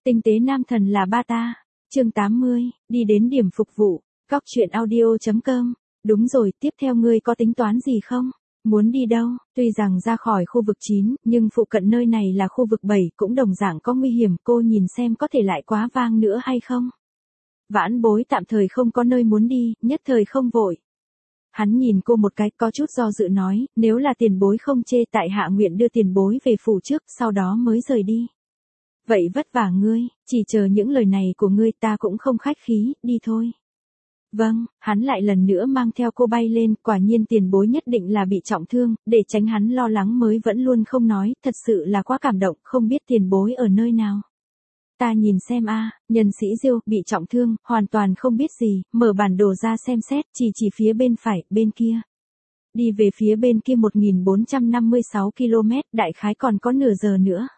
Tinh tế nam thần là ba ta. Chương 80, đi đến điểm phục vụ. Góc truyện audio.com. Đúng rồi, tiếp theo ngươi có tính toán gì không? Muốn đi đâu? Tuy rằng ra khỏi khu vực 9, nhưng phụ cận nơi này là khu vực 7 cũng đồng dạng có nguy hiểm, cô nhìn xem có thể lại quá vang nữa hay không? Vãn Bối tạm thời không có nơi muốn đi, nhất thời không vội. Hắn nhìn cô một cái, có chút do dự nói, nếu là tiền bối không chê tại hạ nguyện đưa tiền bối về phủ trước, sau đó mới rời đi. Vậy vất vả ngươi, chỉ chờ những lời này của ngươi, ta cũng không khách khí, đi thôi. Vâng, hắn lại lần nữa mang theo cô bay lên, quả nhiên tiền bối nhất định là bị trọng thương, để tránh hắn lo lắng mới vẫn luôn không nói, thật sự là quá cảm động, không biết tiền bối ở nơi nào. Ta nhìn xem nhân sĩ Diêu bị trọng thương, hoàn toàn không biết gì, mở bản đồ ra xem xét, chỉ phía bên phải, bên kia. Đi về phía bên kia 1456 km, đại khái còn có nửa giờ nữa.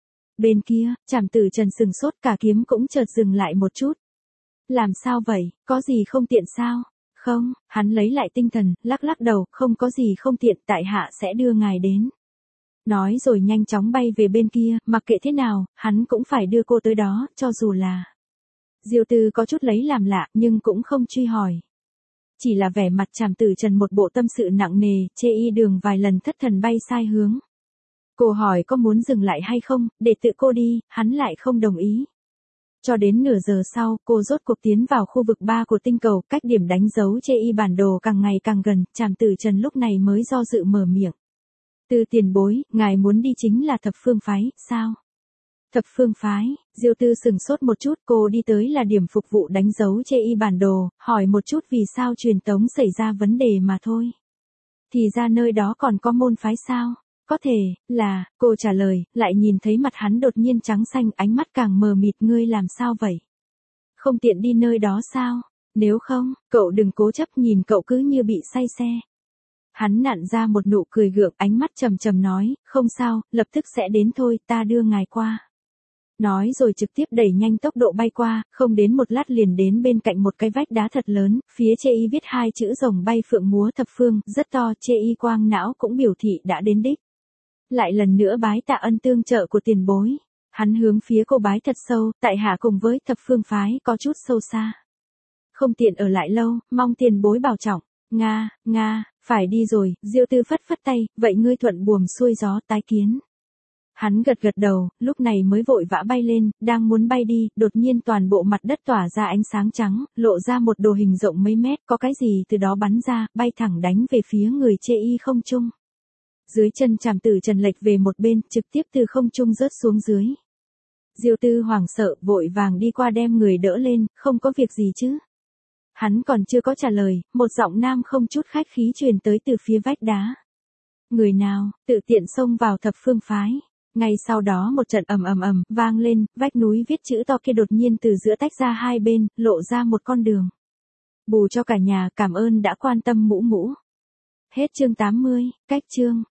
Bên kia, Trảm Tử Trần sừng sốt, cả kiếm cũng chợt dừng lại một chút. Làm sao vậy, có gì không tiện sao? Không, hắn lấy lại tinh thần, lắc lắc đầu, không có gì không tiện, tại hạ sẽ đưa ngài đến. Nói rồi nhanh chóng bay về bên kia, mặc kệ thế nào, hắn cũng phải đưa cô tới đó, cho dù là. Diêu Tư có chút lấy làm lạ, nhưng cũng không truy hỏi. Chỉ là vẻ mặt Trảm Tử Trần một bộ tâm sự nặng nề, chê y đường vài lần thất thần bay sai hướng. Cô hỏi có muốn dừng lại hay không, để tự cô đi, hắn lại không đồng ý. Cho đến nửa giờ sau, cô rốt cuộc tiến vào khu vực 3 của tinh cầu, cách điểm đánh dấu chê y bản đồ càng ngày càng gần, Trảm Tử Trần lúc này mới do dự mở miệng. Từ tiền bối, ngài muốn đi chính là Thập Phương Phái, sao? Thập Phương Phái, Diêu Tư sừng sốt một chút, cô đi tới là điểm phục vụ đánh dấu chê y bản đồ, hỏi một chút vì sao truyền tống xảy ra vấn đề mà thôi. Thì ra nơi đó còn có môn phái sao? Có thể, là, cô trả lời, lại nhìn thấy mặt hắn đột nhiên trắng xanh, ánh mắt càng mờ mịt, ngươi làm sao vậy? Không tiện đi nơi đó sao? Nếu không, cậu đừng cố chấp, nhìn cậu cứ như bị say xe. Hắn nặn ra một nụ cười gượng, ánh mắt trầm trầm nói, không sao, lập tức sẽ đến thôi, ta đưa ngài qua. Nói rồi trực tiếp đẩy nhanh tốc độ bay qua, không đến một lát liền đến bên cạnh một cái vách đá thật lớn, phía chê y viết hai chữ rồng bay phượng múa thập phương, rất to, chê y quang não cũng biểu thị đã đến đích. Lại lần nữa bái tạ ân tương trợ của tiền bối. Hắn hướng phía cô bái thật sâu, tại hạ cùng với Thập Phương Phái có chút sâu xa. Không tiện ở lại lâu, mong tiền bối bảo trọng. Nga, phải đi rồi, Diêu Tư phất phất tay, vậy ngươi thuận buồm xuôi gió, tái kiến. Hắn gật gật đầu, lúc này mới vội vã bay lên, đang muốn bay đi, đột nhiên toàn bộ mặt đất tỏa ra ánh sáng trắng, lộ ra một đồ hình rộng mấy mét, có cái gì từ đó bắn ra, bay thẳng đánh về phía người chê y không trung. Dưới chân Trảm Tử Trần lệch về một bên, trực tiếp từ không trung rớt xuống dưới. Diêu Tư hoảng sợ, vội vàng đi qua đem người đỡ lên, không có việc gì chứ. Hắn còn chưa có trả lời, một giọng nam không chút khách khí truyền tới từ phía vách đá. Người nào, tự tiện xông vào Thập Phương Phái. Ngay sau đó một trận ầm vang lên, vách núi viết chữ to kia đột nhiên từ giữa tách ra hai bên, lộ ra một con đường. Bù cho cả nhà, cảm ơn đã quan tâm mũ. Hết chương 80, cách chương.